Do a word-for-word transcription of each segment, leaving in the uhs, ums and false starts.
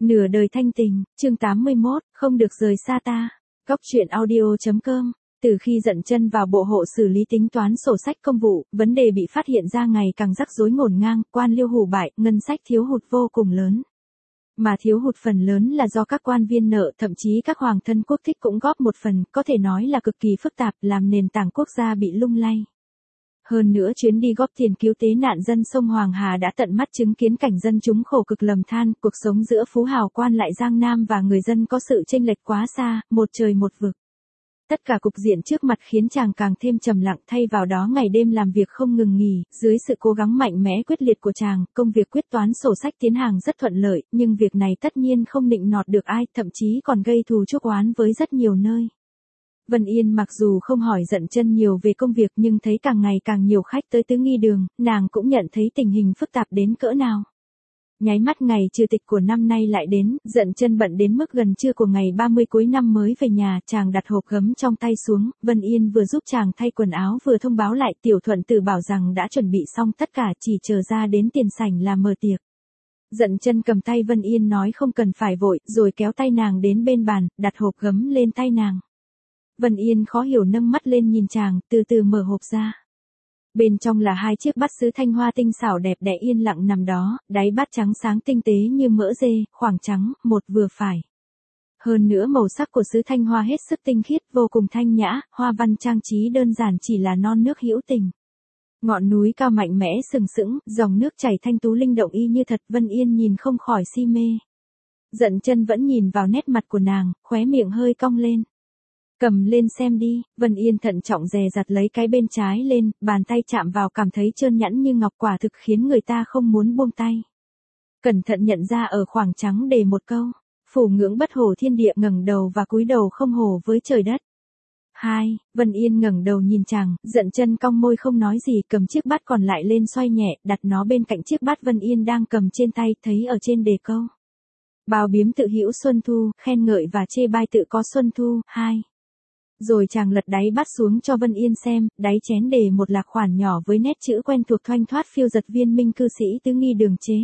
Nửa đời thanh tình, chương tám mươi mốt, không được rời xa ta. Góc truyện audio chấm com. Từ khi Dận Chân vào bộ hộ xử lý tính toán sổ sách công vụ, vấn đề bị phát hiện ra ngày càng rắc rối ngổn ngang, quan liêu hủ bại, ngân sách thiếu hụt vô cùng lớn. Mà thiếu hụt phần lớn là do các quan viên nợ, thậm chí các hoàng thân quốc thích cũng góp một phần, có thể nói là cực kỳ phức tạp, làm nền tảng quốc gia bị lung lay. Hơn nữa chuyến đi góp tiền cứu tế nạn dân sông Hoàng Hà đã tận mắt chứng kiến cảnh dân chúng khổ cực lầm than, cuộc sống giữa phú hào quan lại Giang Nam và người dân có sự chênh lệch quá xa, một trời một vực. Tất cả cục diện trước mặt khiến chàng càng thêm trầm lặng, thay vào đó ngày đêm làm việc không ngừng nghỉ, dưới sự cố gắng mạnh mẽ quyết liệt của chàng, công việc quyết toán sổ sách tiến hành rất thuận lợi, nhưng việc này tất nhiên không nịnh nọt được ai, thậm chí còn gây thù chuốc oán với rất nhiều nơi. Vân Yên mặc dù không hỏi Dận Chân nhiều về công việc nhưng thấy càng ngày càng nhiều khách tới Tứ Nghi Đường, nàng cũng nhận thấy tình hình phức tạp đến cỡ nào. Nháy mắt ngày trừ tịch của năm nay lại đến, Dận Chân bận đến mức gần trưa của ngày ba mươi cuối năm mới về nhà, chàng đặt hộp gấm trong tay xuống, Vân Yên vừa giúp chàng thay quần áo vừa thông báo lại Tiểu Thuận Tử bảo rằng đã chuẩn bị xong tất cả, chỉ chờ ra đến tiền sảnh là mở tiệc. Dận Chân cầm tay Vân Yên nói không cần phải vội, rồi kéo tay nàng đến bên bàn, đặt hộp gấm lên tay nàng. Vân Yên khó hiểu nâng mắt lên nhìn chàng, từ từ mở hộp ra. Bên trong là hai chiếc bát sứ thanh hoa tinh xảo đẹp đẽ yên lặng nằm đó, đáy bát trắng sáng tinh tế như mỡ dê, khoảng trắng, một vừa phải. Hơn nữa màu sắc của sứ thanh hoa hết sức tinh khiết, vô cùng thanh nhã, hoa văn trang trí đơn giản chỉ là non nước hữu tình. Ngọn núi cao mạnh mẽ sừng sững, dòng nước chảy thanh tú linh động y như thật, Vân Yên nhìn không khỏi si mê. Dận Chân vẫn nhìn vào nét mặt của nàng, khóe miệng hơi cong lên. Cầm lên xem đi, Vân Yên thận trọng dè dặt lấy cái bên trái lên, bàn tay chạm vào cảm thấy trơn nhẵn như ngọc, quả thực khiến người ta không muốn buông tay. Cẩn thận nhận ra ở khoảng trắng đề một câu, phủ ngưỡng bất hổ thiên địa, ngẩng đầu và cúi đầu không hổ với trời đất. Hai, Vân Yên ngẩng đầu nhìn chàng, Dận Chân cong môi không nói gì, cầm chiếc bát còn lại lên xoay nhẹ, đặt nó bên cạnh chiếc bát Vân Yên đang cầm trên tay, thấy ở trên đề câu. Bào biếm tự hữu xuân thu, khen ngợi và chê bai tự có xuân thu. Hai. Rồi chàng lật đáy bát xuống cho Vân Yên xem, đáy chén đề một lạc khoản nhỏ với nét chữ quen thuộc thoăn thoắt phiêu giật viên minh cư sĩ Tứ Nghi Đường chế.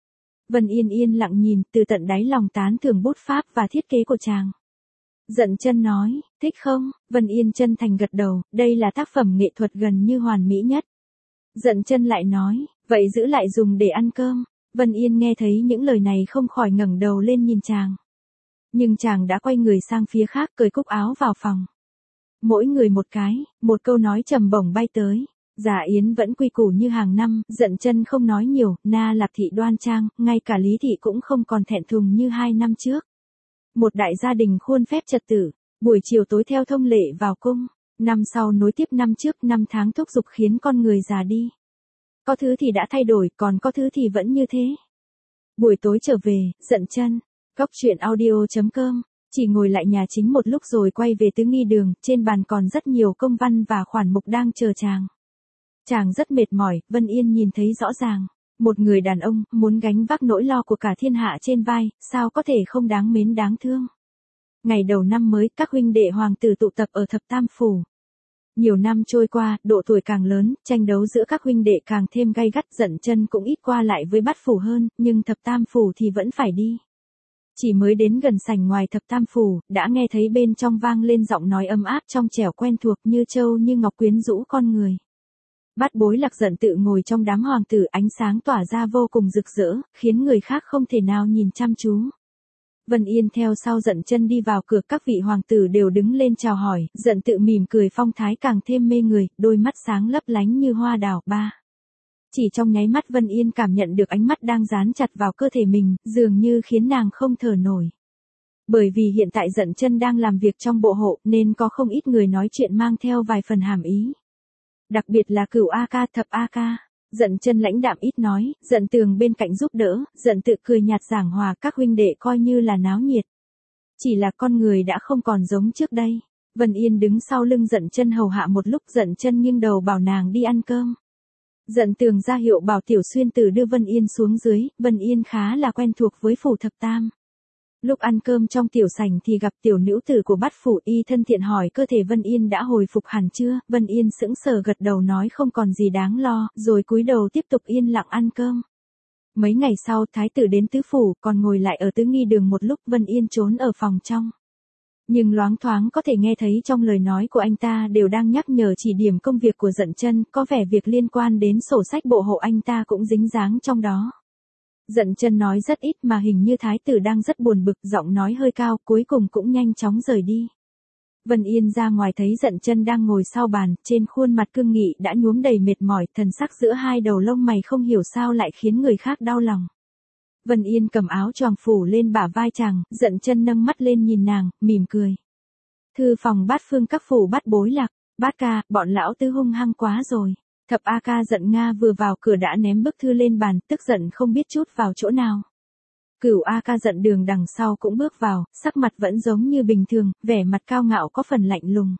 Vân Yên yên lặng nhìn, từ tận đáy lòng tán thưởng bút pháp và thiết kế của chàng. Dận Chân nói, thích không? Vân Yên chân thành gật đầu, đây là tác phẩm nghệ thuật gần như hoàn mỹ nhất. Dận Chân lại nói, vậy giữ lại dùng để ăn cơm. Vân Yên nghe thấy những lời này không khỏi ngẩng đầu lên nhìn chàng. Nhưng chàng đã quay người sang phía khác, cởi cúc áo vào phòng. Mỗi người một cái, một câu nói trầm bổng bay tới. Giả yến vẫn quy củ như hàng năm, Dận Chân không nói nhiều, na lạp thị đoan trang, ngay cả Lý thị cũng không còn thẹn thùng như hai năm trước. Một đại gia đình khuôn phép trật tự, buổi chiều tối theo thông lệ vào cung, năm sau nối tiếp năm trước, năm tháng thúc giục khiến con người già đi. Có thứ thì đã thay đổi, còn có thứ thì vẫn như thế. Buổi tối trở về, Dận Chân, góc truyện audio chấm com. Chỉ ngồi lại nhà chính một lúc rồi quay về Tứ Nghi Đường, trên bàn còn rất nhiều công văn và khoản mục đang chờ chàng. Chàng rất mệt mỏi, Vân Yên nhìn thấy rõ ràng. Một người đàn ông, muốn gánh vác nỗi lo của cả thiên hạ trên vai, sao có thể không đáng mến đáng thương. Ngày đầu năm mới, các huynh đệ hoàng tử tụ tập ở Thập Tam Phủ. Nhiều năm trôi qua, độ tuổi càng lớn, tranh đấu giữa các huynh đệ càng thêm gay gắt, Dận Chân cũng ít qua lại với Bát Phủ hơn, nhưng Thập Tam Phủ thì vẫn phải đi. Chỉ mới đến gần sảnh ngoài Thập Tam Phủ, đã nghe thấy bên trong vang lên giọng nói ấm áp trong trẻo quen thuộc như châu như ngọc quyến rũ con người. Bát Bối Lạc Dận tự ngồi trong đám hoàng tử, ánh sáng tỏa ra vô cùng rực rỡ, khiến người khác không thể nào nhìn chăm chú. Vân Yên theo sau Dận Chân đi vào cửa, các vị hoàng tử đều đứng lên chào hỏi, Dận tự mỉm cười phong thái càng thêm mê người, đôi mắt sáng lấp lánh như hoa đào. Ba. Chỉ trong nháy mắt Vân Yên cảm nhận được ánh mắt đang dán chặt vào cơ thể mình, dường như khiến nàng không thở nổi. Bởi vì hiện tại Dận Chân đang làm việc trong bộ hộ, nên có không ít người nói chuyện mang theo vài phần hàm ý. Đặc biệt là Cửu A Ca, Thập A Ca. Dận Chân lãnh đạm ít nói, Dận Tường bên cạnh giúp đỡ, Dận tự cười nhạt giảng hòa, các huynh đệ coi như là náo nhiệt. Chỉ là con người đã không còn giống trước đây. Vân Yên đứng sau lưng Dận Chân hầu hạ một lúc, Dận Chân nghiêng đầu bảo nàng đi ăn cơm. Dận Tường ra hiệu bảo Tiểu Xuyên Tử đưa Vân Yên xuống dưới, Vân Yên khá là quen thuộc với phủ Thập Tam. Lúc ăn cơm trong tiểu sảnh thì gặp tiểu nữ tử của Bát Phủ, y thân thiện hỏi cơ thể Vân Yên đã hồi phục hẳn chưa, Vân Yên sững sờ gật đầu nói không còn gì đáng lo, rồi cúi đầu tiếp tục yên lặng ăn cơm. Mấy ngày sau, thái tử đến tứ phủ, còn ngồi lại ở tứ nghi đường một lúc. Vân Yên trốn ở phòng trong. Nhưng loáng thoáng có thể nghe thấy trong lời nói của anh ta đều đang nhắc nhở chỉ điểm công việc của Dận Chân, có vẻ việc liên quan đến sổ sách bộ hộ anh ta cũng dính dáng trong đó. Dận Chân nói rất ít mà hình như thái tử đang rất buồn bực, giọng nói hơi cao, cuối cùng cũng nhanh chóng rời đi. Vân Yên ra ngoài thấy Dận Chân đang ngồi sau bàn, trên khuôn mặt cương nghị đã nhuốm đầy mệt mỏi, thần sắc giữa hai đầu lông mày không hiểu sao lại khiến người khác đau lòng. Vân Yên cầm áo choàng phủ lên bả vai chàng, Dận Chân nâng mắt lên nhìn nàng, mỉm cười. Thư phòng Bát Phương các phủ Bát Bối Lạc, Bát ca, bọn lão tứ hung hăng quá rồi. Thập A ca Dận Nga vừa vào cửa đã ném bức thư lên bàn, tức giận không biết chút vào chỗ nào. Cửu A ca Dận Đường đằng sau cũng bước vào, sắc mặt vẫn giống như bình thường, vẻ mặt cao ngạo có phần lạnh lùng.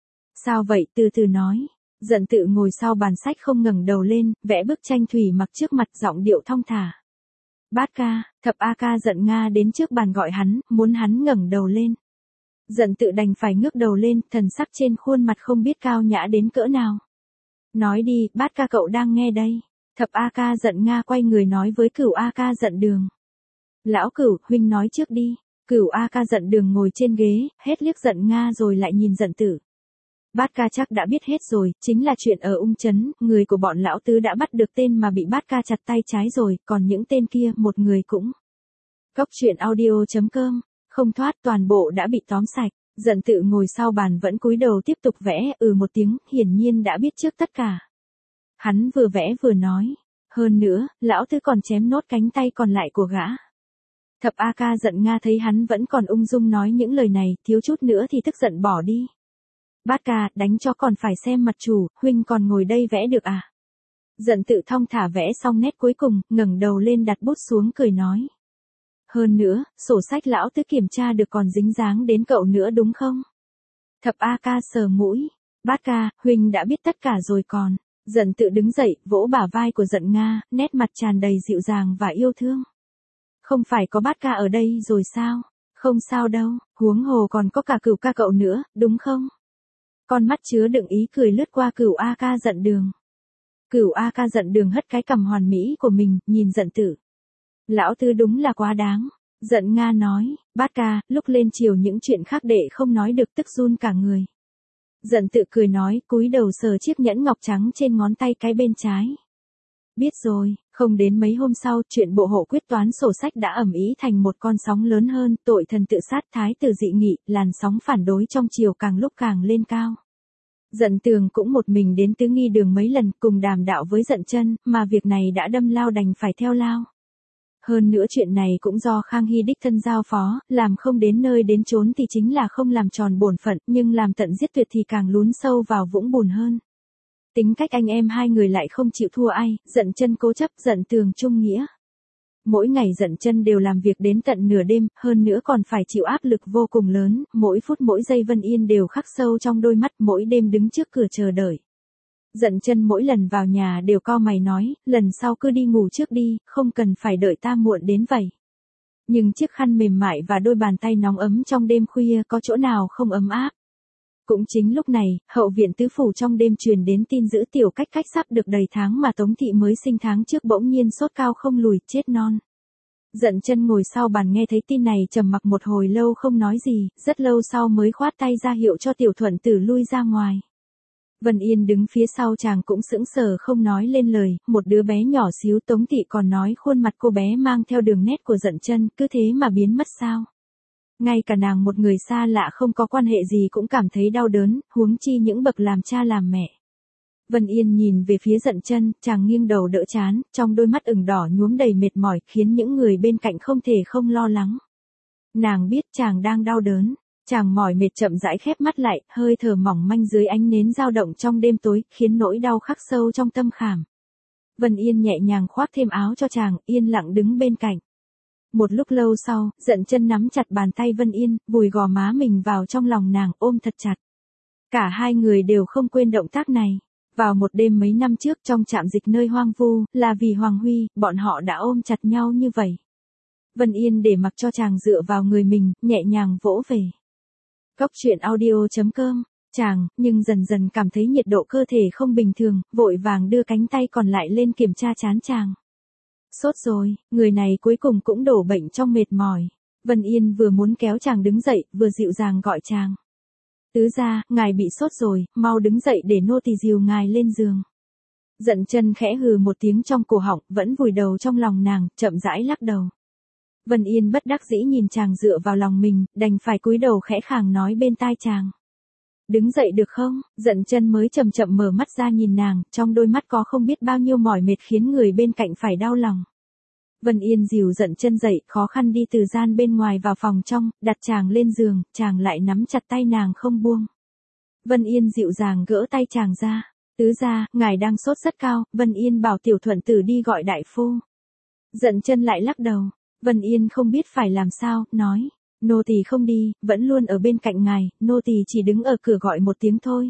Sao vậy, từ từ nói. Dận Tự ngồi sau bàn sách không ngẩng đầu lên, vẽ bức tranh thủy mặc trước mặt, giọng điệu thong thả. Bát ca, Thập A ca Dận Nga đến trước bàn gọi hắn, muốn hắn ngẩng đầu lên. Dận Tự đành phải ngước đầu lên, thần sắc trên khuôn mặt không biết cao nhã đến cỡ nào. Nói đi, Bát ca cậu đang nghe đây. Thập A ca Dận Nga quay người nói với Cửu A ca Dận Đường. Lão Cửu, huynh nói trước đi. Cửu A ca Dận Đường ngồi trên ghế, hết liếc Dận Nga rồi lại nhìn Dận Tử. Bát ca chắc đã biết hết rồi, chính là chuyện ở Ung Trấn, người của bọn lão tứ đã bắt được tên mà bị Bát ca chặt tay trái rồi, còn những tên kia một người cũng. Cốc truyện audio chấm com, không thoát, toàn bộ đã bị tóm sạch. Dận Tự ngồi sau bàn vẫn cúi đầu tiếp tục vẽ, ừ một tiếng, hiển nhiên đã biết trước tất cả. Hắn vừa vẽ vừa nói, hơn nữa, lão tứ còn chém nốt cánh tay còn lại của gã. Thập A ca Dận Nga thấy hắn vẫn còn ung dung nói những lời này, thiếu chút nữa thì tức giận bỏ đi. Bát ca, đánh cho còn phải xem mặt chủ, huynh còn ngồi đây vẽ được à? Dận Tự thong thả vẽ xong nét cuối cùng, ngẩng đầu lên đặt bút xuống cười nói. Hơn nữa, sổ sách lão tứ kiểm tra được còn dính dáng đến cậu nữa đúng không? Thập A ca sờ mũi. Bát ca, huynh đã biết tất cả rồi còn. Dận Tự đứng dậy, vỗ bả vai của Dận Nga, nét mặt tràn đầy dịu dàng và yêu thương. Không phải có Bát ca ở đây rồi sao? Không sao đâu, huống hồ còn có cả Cửu ca cậu nữa, đúng không? Con mắt chứa đựng ý cười lướt qua Cửu A ca Dận Đường. Cửu A ca Dận Đường hất cái cằm hoàn mỹ của mình, nhìn Dận Tử. Lão tứ đúng là quá đáng. Dận Nga nói, Bát ca, lúc lên chiều những chuyện khác đệ không nói được tức run cả người. Dận Tự cười nói, cúi đầu sờ chiếc nhẫn ngọc trắng trên ngón tay cái bên trái. Biết rồi, không đến mấy hôm sau, chuyện bộ hộ quyết toán sổ sách đã ầm ĩ thành một con sóng lớn hơn, tội thần tự sát thái tử dị nghị, làn sóng phản đối trong triều càng lúc càng lên cao. Dận Tường cũng một mình đến tứ nghi đường mấy lần cùng đàm đạo với Dận Chân, mà việc này đã đâm lao đành phải theo lao. Hơn nữa chuyện này cũng do Khang Hy đích thân giao phó, làm không đến nơi đến chốn thì chính là không làm tròn bổn phận, nhưng làm tận giết tuyệt thì càng lún sâu vào vũng bùn hơn. Tính cách anh em hai người lại không chịu thua ai, Dận Chân cố chấp, Dận Tường trung nghĩa. Mỗi ngày Dận Chân đều làm việc đến tận nửa đêm, hơn nữa còn phải chịu áp lực vô cùng lớn, mỗi phút mỗi giây Vân Yên đều khắc sâu trong đôi mắt, mỗi đêm đứng trước cửa chờ đợi. Dận Chân mỗi lần vào nhà đều cau mày nói, lần sau cứ đi ngủ trước đi, không cần phải đợi ta muộn đến vậy. Nhưng chiếc khăn mềm mại và đôi bàn tay nóng ấm trong đêm khuya có chỗ nào không ấm áp. Cũng chính lúc này, hậu viện tứ phủ trong đêm truyền đến tin dữ Tiểu Cách Cách sắp được đầy tháng mà Tống thị mới sinh tháng trước bỗng nhiên sốt cao không lùi, chết non. Dận Chân ngồi sau bàn nghe thấy tin này trầm mặc một hồi lâu không nói gì, rất lâu sau mới khoát tay ra hiệu cho Tiểu Thuận Tử lui ra ngoài. Vân Yên đứng phía sau chàng cũng sững sờ không nói lên lời, một đứa bé nhỏ xíu Tống thị còn nói khuôn mặt cô bé mang theo đường nét của Dận Chân, cứ thế mà biến mất sao. Ngay cả nàng một người xa lạ không có quan hệ gì cũng cảm thấy đau đớn, huống chi những bậc làm cha làm mẹ. Vân Yên nhìn về phía Dận Chân, chàng nghiêng đầu đỡ chán, trong đôi mắt ửng đỏ nhuốm đầy mệt mỏi, khiến những người bên cạnh không thể không lo lắng. Nàng biết chàng đang đau đớn, chàng mỏi mệt chậm rãi khép mắt lại, hơi thở mỏng manh dưới ánh nến dao động trong đêm tối, khiến nỗi đau khắc sâu trong tâm khảm. Vân Yên nhẹ nhàng khoác thêm áo cho chàng, yên lặng đứng bên cạnh. Một lúc lâu sau, Dận Chân nắm chặt bàn tay Vân Yên, vùi gò má mình vào trong lòng nàng, ôm thật chặt. Cả hai người đều không quên động tác này. Vào một đêm mấy năm trước trong trạm dịch nơi hoang vu, là vì Hoàng Huy, bọn họ đã ôm chặt nhau như vậy. Vân Yên để mặc cho chàng dựa vào người mình, nhẹ nhàng vỗ về. Cốc truyện audio chấm com, chàng, nhưng dần dần cảm thấy nhiệt độ cơ thể không bình thường, vội vàng đưa cánh tay còn lại lên kiểm tra trán chàng. Sốt rồi, người này cuối cùng cũng đổ bệnh trong mệt mỏi. Vân Yên vừa muốn kéo chàng đứng dậy, vừa dịu dàng gọi chàng. Tứ gia, ngài bị sốt rồi, mau đứng dậy để nô tỳ dìu ngài lên giường. Dận Chân khẽ hừ một tiếng trong cổ họng, vẫn vùi đầu trong lòng nàng, chậm rãi lắc đầu. Vân Yên bất đắc dĩ nhìn chàng dựa vào lòng mình, đành phải cúi đầu khẽ khàng nói bên tai chàng. Đứng dậy được không? Dận Chân mới chậm chậm mở mắt ra nhìn nàng, trong đôi mắt có không biết bao nhiêu mỏi mệt khiến người bên cạnh phải đau lòng. Vân Yên dìu Dận Chân dậy, khó khăn đi từ gian bên ngoài vào phòng trong, đặt chàng lên giường, chàng lại nắm chặt tay nàng không buông. Vân Yên dịu dàng gỡ tay chàng ra. Tứ gia, ngài đang sốt rất cao, Vân Yên bảo Tiểu Thuận Tử đi gọi đại phu. Dận Chân lại lắc đầu. Vân Yên không biết phải làm sao, nói. Nô tỳ không đi, vẫn luôn ở bên cạnh ngài, nô tỳ chỉ đứng ở cửa gọi một tiếng thôi.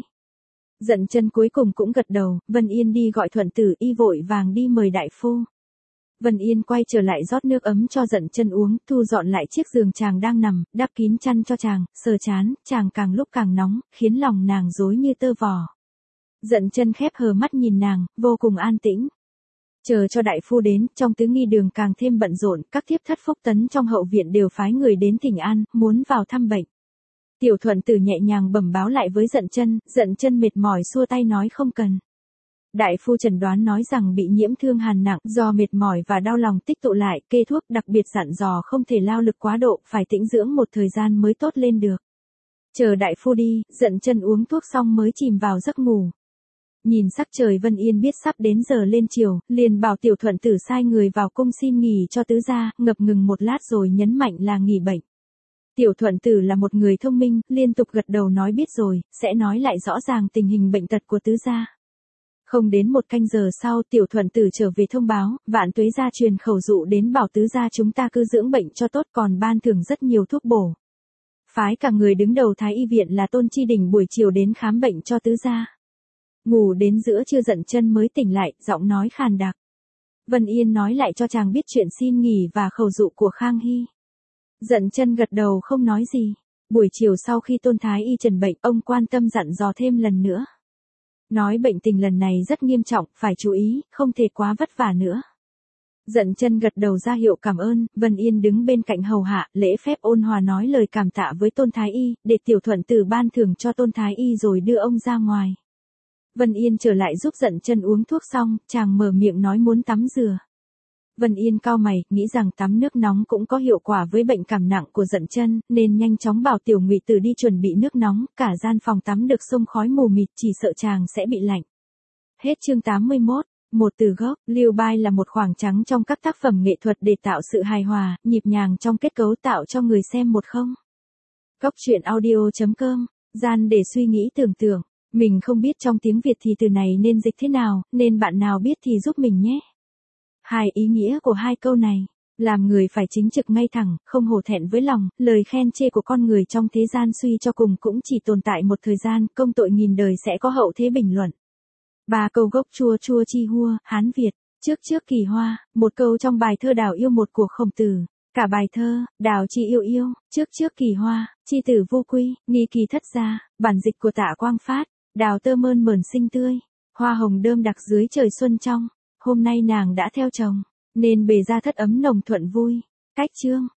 Dận Chân cuối cùng cũng gật đầu, Vân Yên đi gọi Thuận Tử, y vội vàng đi mời đại phu. Vân Yên quay trở lại rót nước ấm cho Dận Chân uống, thu dọn lại chiếc giường chàng đang nằm, đắp kín chăn cho chàng, sờ chán, chàng càng lúc càng nóng, khiến lòng nàng rối như tơ vò. Dận Chân khép hờ mắt nhìn nàng, vô cùng an tĩnh. Chờ cho đại phu đến, trong tứ nghi đường càng thêm bận rộn, các thiếp thất phúc tấn trong hậu viện đều phái người đến thỉnh an, muốn vào thăm bệnh. Tiểu Thuận Tử nhẹ nhàng bẩm báo lại với Dận Chân, Dận Chân mệt mỏi xua tay nói không cần. Đại phu chẩn đoán nói rằng bị nhiễm thương hàn nặng, do mệt mỏi và đau lòng tích tụ lại, kê thuốc đặc biệt dặn dò không thể lao lực quá độ, phải tĩnh dưỡng một thời gian mới tốt lên được. Chờ đại phu đi, Dận Chân uống thuốc xong mới chìm vào giấc ngủ. Nhìn sắc trời Vân Yên biết sắp đến giờ lên chiều, liền bảo Tiểu Thuận Tử sai người vào cung xin nghỉ cho tứ gia, ngập ngừng một lát rồi nhấn mạnh là nghỉ bệnh. Tiểu Thuận Tử là một người thông minh, liên tục gật đầu nói biết rồi, sẽ nói lại rõ ràng tình hình bệnh tật của tứ gia. Không đến một canh giờ sau, Tiểu Thuận Tử trở về thông báo, Vạn Tuế gia truyền khẩu dụ đến bảo tứ gia chúng ta cứ dưỡng bệnh cho tốt, còn ban thưởng rất nhiều thuốc bổ. Phái cả người đứng đầu Thái y viện là Tôn Chi Đình buổi chiều đến khám bệnh cho tứ gia. Ngủ đến giữa trưa Dận Chân mới tỉnh lại, giọng nói khàn đặc. Vân Yên nói lại cho chàng biết chuyện xin nghỉ và khẩu dụ của Khang Hy. Dận Chân gật đầu không nói gì. Buổi chiều sau khi Tôn Thái y trần bệnh, ông quan tâm dặn dò thêm lần nữa. Nói bệnh tình lần này rất nghiêm trọng, phải chú ý, không thể quá vất vả nữa. Dận Chân gật đầu ra hiệu cảm ơn, Vân Yên đứng bên cạnh hầu hạ, lễ phép ôn hòa nói lời cảm tạ với Tôn Thái y, để Tiểu Thuận Tử ban thưởng cho Tôn Thái y rồi đưa ông ra ngoài. Vân Yên trở lại giúp Dận Chân uống thuốc xong, chàng mở miệng nói muốn tắm rửa. Vân Yên cau mày, nghĩ rằng tắm nước nóng cũng có hiệu quả với bệnh cảm nặng của Dận Chân, nên nhanh chóng bảo Tiểu Ngụy Tử đi chuẩn bị nước nóng, cả gian phòng tắm được xông khói mù mịt, chỉ sợ chàng sẽ bị lạnh. Hết chương tám mươi mốt. Một từ gốc, Liêu Bai là một khoảng trắng trong các tác phẩm nghệ thuật để tạo sự hài hòa, nhịp nhàng trong kết cấu tạo cho người xem một không. Góc truyện audio chấm com, gian để suy nghĩ tưởng tượng. Mình không biết trong tiếng Việt thì từ này nên dịch thế nào, nên bạn nào biết thì giúp mình nhé. Hai ý nghĩa của hai câu này. Làm người phải chính trực ngay thẳng, không hổ thẹn với lòng, lời khen chê của con người trong thế gian suy cho cùng cũng chỉ tồn tại một thời gian, công tội nghìn đời sẽ có hậu thế bình luận. Ba câu gốc chua chua chi hua, Hán Việt, trước trước kỳ hoa, một câu trong bài thơ Đào yêu một của Khổng Tử. Cả bài thơ, Đào chi yêu yêu, trước trước kỳ hoa, chi tử vô quy, nghi kỳ thất gia, bản dịch của Tạ Quang Phát. Đào tơ mơn mởn xinh tươi, hoa hồng đơm đặc dưới trời xuân trong, hôm nay nàng đã theo chồng, nên bề ra thất ấm nồng thuận vui. Cách chương.